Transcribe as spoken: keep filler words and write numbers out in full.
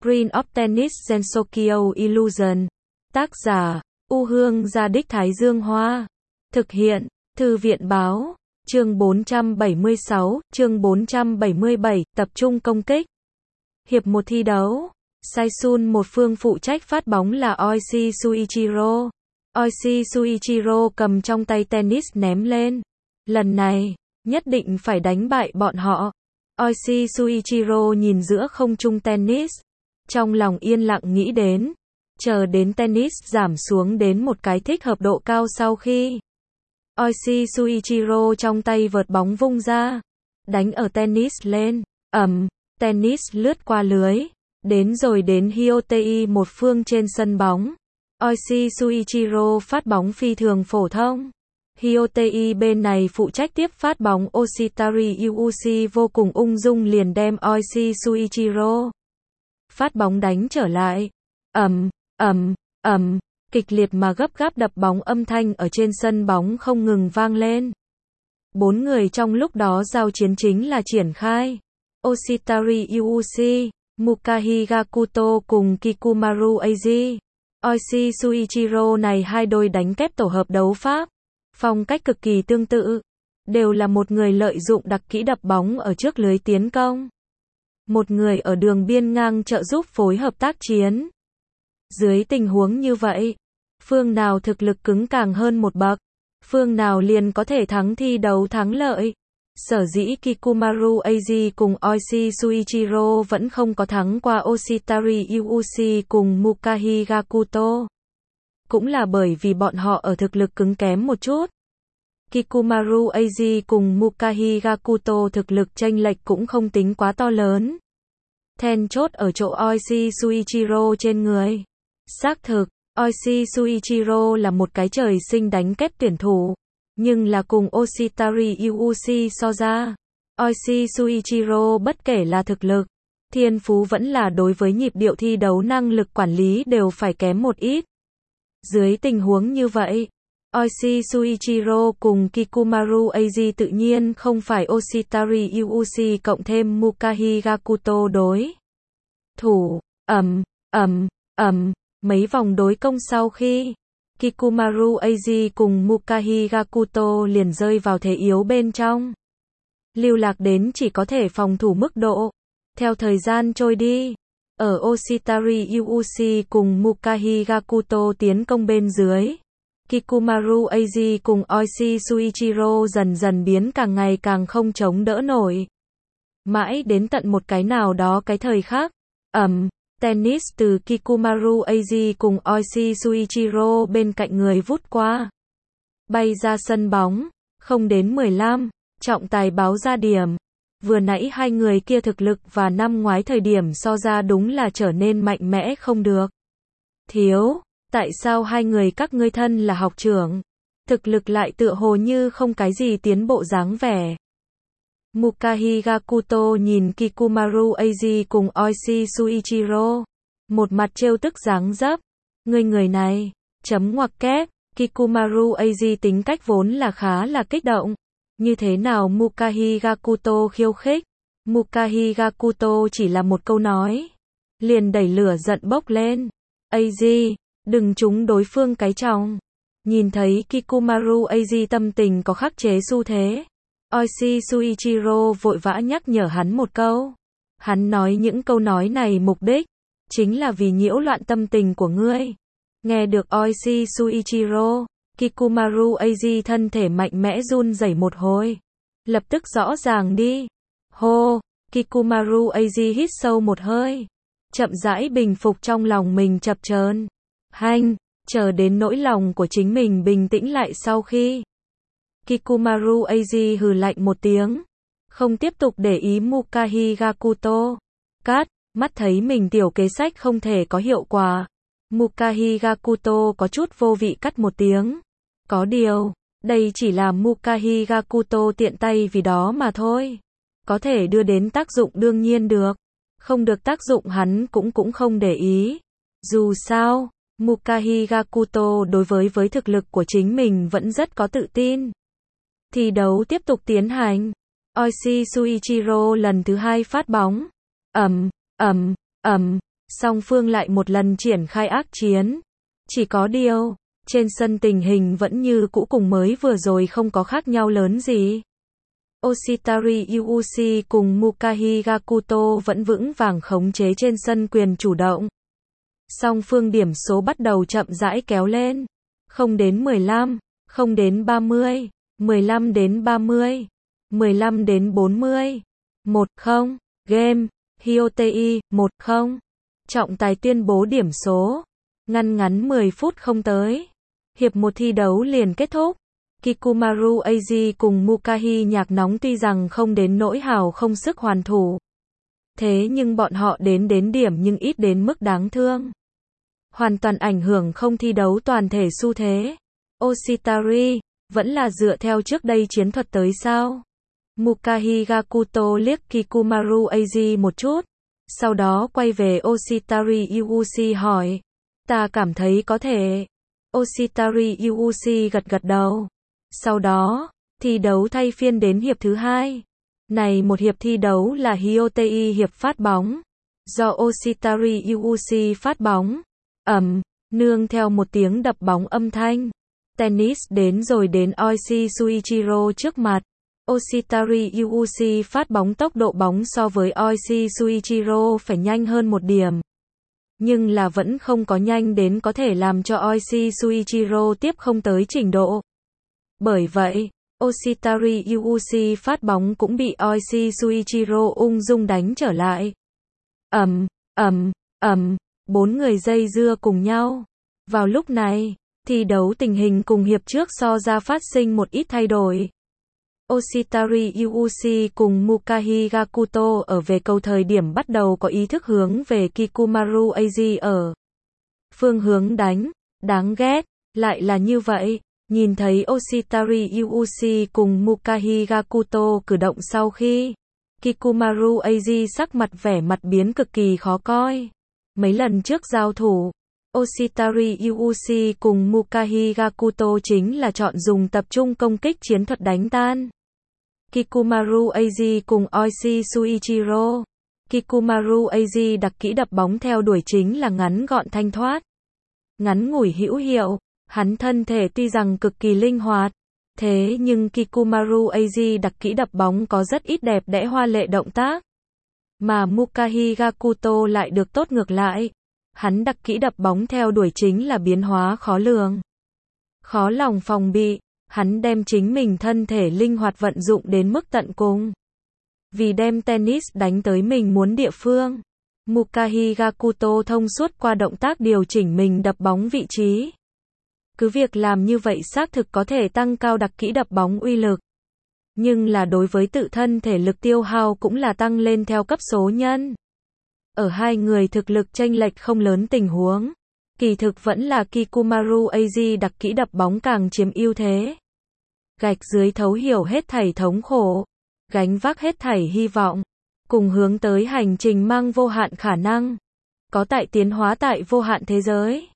Green of Tennis Gensokyo Illusion. Tác giả, U Hương Gia Đích Thái Dương Hoa. Thực hiện, Thư viện Báo. Chương bốn trăm bảy mươi sáu, chương bốn trăm bảy mươi bảy, tập trung công kích. Hiệp một thi đấu. Saisun một phương phụ trách phát bóng là Oishi Suichiro. Oishi Suichiro cầm trong tay tennis ném lên. Lần này, nhất định phải đánh bại bọn họ. Oishi Suichiro nhìn giữa không trung tennis. Trong lòng yên lặng nghĩ đến. Chờ đến tennis giảm xuống đến một cái thích hợp độ cao sau khi Oishi Suichiro trong tay vợt bóng vung ra. Đánh ở tennis lên. Ầm, tennis lướt qua lưới. Đến rồi đến Hyotei một phương trên sân bóng. Oishi Suichiro phát bóng phi thường phổ thông. Hyotei bên này phụ trách tiếp phát bóng. Oshitari Yuushi vô cùng ung dung liền đem Oishi Suichiro phát bóng đánh trở lại. Ầm, ầm, ầm, kịch liệt mà gấp gáp đập bóng âm thanh ở trên sân bóng không ngừng vang lên. Bốn người trong lúc đó giao chiến chính là triển khai. Oshitari Yuushi, Mukahi Gakuto cùng Kikumaru Eiji. Oishi Suichiro này hai đôi đánh kép tổ hợp đấu pháp. Phong cách cực kỳ tương tự. Đều là một người lợi dụng đặc kỹ đập bóng ở trước lưới tiến công. Một người ở đường biên ngang trợ giúp phối hợp tác chiến. Dưới tình huống như vậy, phương nào thực lực cứng càng hơn một bậc, phương nào liền có thể thắng thi đấu thắng lợi. Sở dĩ Kikumaru Eiji cùng Oishi Suichiro vẫn không có thắng qua Oshitari Yuushi cùng Mukahi Gakuto. Cũng là bởi vì bọn họ ở thực lực cứng kém một chút. Kikumaru Eiji cùng Mukahi Gakuto thực lực chênh lệch cũng không tính quá to lớn. Then chốt ở chỗ Oishi Suichiro trên người. Xác thực, Oishi Suichiro là một cái trời sinh đánh kép tuyển thủ. Nhưng là cùng Oshitari Yuushi so ra, Oishi Suichiro bất kể là thực lực, thiên phú vẫn là đối với nhịp điệu thi đấu năng lực quản lý đều phải kém một ít. Dưới tình huống như vậy, Oishi Suichiro cùng Kikumaru Eiji tự nhiên không phải Oshitari Yuushi cộng thêm Mukahi Gakuto đối thủ. Ầm, ầm, ầm, mấy vòng đối công sau khi Kikumaru Eiji cùng Mukahi Gakuto liền rơi vào thế yếu bên trong. Lưu lạc đến chỉ có thể phòng thủ mức độ. Theo thời gian trôi đi, ở Oshitari Yuushi cùng Mukahi Gakuto tiến công bên dưới, Kikumaru Eiji cùng Oishi Suichiro dần dần biến càng ngày càng không chống đỡ nổi. Mãi đến tận một cái nào đó cái thời khắc, ầm, tennis từ Kikumaru Eiji cùng Oishi Suichiro bên cạnh người vút qua. Bay ra sân bóng, không đến mười lăm, trọng tài báo ra điểm. Vừa nãy hai người kia thực lực và năm ngoái thời điểm so ra đúng là trở nên mạnh mẽ không được. Thiếu, tại sao hai người các ngươi thân là học trưởng, thực lực lại tựa hồ như không cái gì tiến bộ dáng vẻ. Mukahi Gakuto nhìn Kikumaru Eiji cùng Oishi Suichiro, một mặt trêu tức dáng dấp. Ngươi người này, chấm ngoặc kép, Kikumaru Eiji tính cách vốn là khá là kích động. Như thế nào Mukahi Gakuto khiêu khích? Mukahi Gakuto chỉ là một câu nói, liền đẩy lửa giận bốc lên. Eiji, đừng trúng đối phương cái tròng. Nhìn thấy Kikumaru Eiji tâm tình có khắc chế xu thế, Oishi Suichiro vội vã nhắc nhở hắn một câu. Hắn nói những câu nói này mục đích chính là vì nhiễu loạn tâm tình của ngươi. Nghe được Oishi Suichiro, Kikumaru Eiji thân thể mạnh mẽ run rẩy một hồi. Lập tức rõ ràng đi. Hô, Kikumaru Eiji hít sâu một hơi, chậm rãi bình phục trong lòng mình chập chờn. Hanh, chờ đến nỗi lòng của chính mình bình tĩnh lại sau khi Kikumaru Eiji hừ lạnh một tiếng, không tiếp tục để ý Mukahi Gakuto. Cát, mắt thấy mình tiểu kế sách không thể có hiệu quả, Mukahi Gakuto có chút vô vị cắt một tiếng. Có điều, đây chỉ là Mukahi Gakuto tiện tay vì đó mà thôi. Có thể đưa đến tác dụng đương nhiên được, không được tác dụng hắn cũng cũng không để ý. Dù sao, Mukahi Gakuto đối với với thực lực của chính mình vẫn rất có tự tin. Thi đấu tiếp tục tiến hành. Oishi Suichiro lần thứ hai phát bóng. Ầm, ầm, ầm, song phương lại một lần triển khai ác chiến. Chỉ có điều, trên sân tình hình vẫn như cũ cùng mới vừa rồi không có khác nhau lớn gì. Oshitari Yuuchi cùng Mukahi Gakuto vẫn vững vàng khống chế trên sân quyền chủ động. Song phương điểm số bắt đầu chậm rãi kéo lên. Không đến mười lăm, không đến ba mươi, mười lăm đến ba mươi, mười lăm đến bốn mươi. một không, game, Hyotei, một không. Trọng tài tuyên bố điểm số. Ngăn ngắn mười phút không tới. Hiệp một thi đấu liền kết thúc. Kikumaru Eiji cùng Mukahi nhạc nóng tuy rằng không đến nỗi hào không sức hoàn thủ. Thế nhưng bọn họ đến đến điểm nhưng ít đến mức đáng thương. Hoàn toàn ảnh hưởng không thi đấu toàn thể xu thế. Oshitari, vẫn là dựa theo trước đây chiến thuật tới sao? Mukahi Gakuto liếc Kikumaru Eiji một chút. Sau đó quay về Oshitari Yuuchi hỏi. Ta cảm thấy có thể. Oshitari Yuuchi gật gật đầu. Sau đó, thi đấu thay phiên đến hiệp thứ hai. Này một hiệp thi đấu là Hyotei hiệp phát bóng. Do Oshitari Yuuchi phát bóng. Ầm, nương theo một tiếng đập bóng âm thanh. Tennis đến rồi đến Oishi Suichiro trước mặt. Oshitari Yuuchi phát bóng tốc độ bóng so với Oishi Suichiro phải nhanh hơn một điểm. Nhưng là vẫn không có nhanh đến có thể làm cho Oishi Suichiro tiếp không tới trình độ. Bởi vậy, Oshitari Yuuchi phát bóng cũng bị Oishi Suichiro ung dung đánh trở lại. Ầm, ầm, ầm, bốn người dây dưa cùng nhau. Vào lúc này, thi đấu tình hình cùng hiệp trước so ra phát sinh một ít thay đổi. Oshitari Yuuchi cùng Mukahi Gakuto ở về cầu thời điểm bắt đầu có ý thức hướng về Kikumaru Eiji ở phương hướng đánh. Đáng ghét, lại là như vậy. Nhìn thấy Oshitari Yuuchi cùng Mukahi Gakuto cử động sau khi Kikumaru Eiji sắc mặt vẻ mặt biến cực kỳ khó coi. Mấy lần trước giao thủ, Oshitari Yuuchi cùng Mukahi Gakuto chính là chọn dùng tập trung công kích chiến thuật đánh tan Kikumaru Eiji cùng Oishi Suichiro. Kikumaru Eiji đặc kỹ đập bóng theo đuổi chính là ngắn gọn thanh thoát, ngắn ngủi hữu hiệu. Hắn thân thể tuy rằng cực kỳ linh hoạt, thế nhưng Kikumaru Eiji đặc kỹ đập bóng có rất ít đẹp đẽ hoa lệ động tác. Mà Mukahi Gakuto lại được tốt ngược lại. Hắn đặc kỹ đập bóng theo đuổi chính là biến hóa khó lường, khó lòng phòng bị. Hắn đem chính mình thân thể linh hoạt vận dụng đến mức tận cùng. Vì đem tennis đánh tới mình muốn địa phương. Mukahi Gakuto thông suốt qua động tác điều chỉnh mình đập bóng vị trí. Cứ việc làm như vậy xác thực có thể tăng cao đặc kỹ đập bóng uy lực. Nhưng là đối với tự thân thể lực tiêu hao cũng là tăng lên theo cấp số nhân. Ở hai người thực lực chênh lệch không lớn tình huống, kỳ thực vẫn là Kikumaru Eiji đặc kỹ đập bóng càng chiếm ưu thế. Gạch dưới thấu hiểu hết thảy thống khổ, gánh vác hết thảy hy vọng, cùng hướng tới hành trình mang vô hạn khả năng, có tại tiến hóa tại vô hạn thế giới.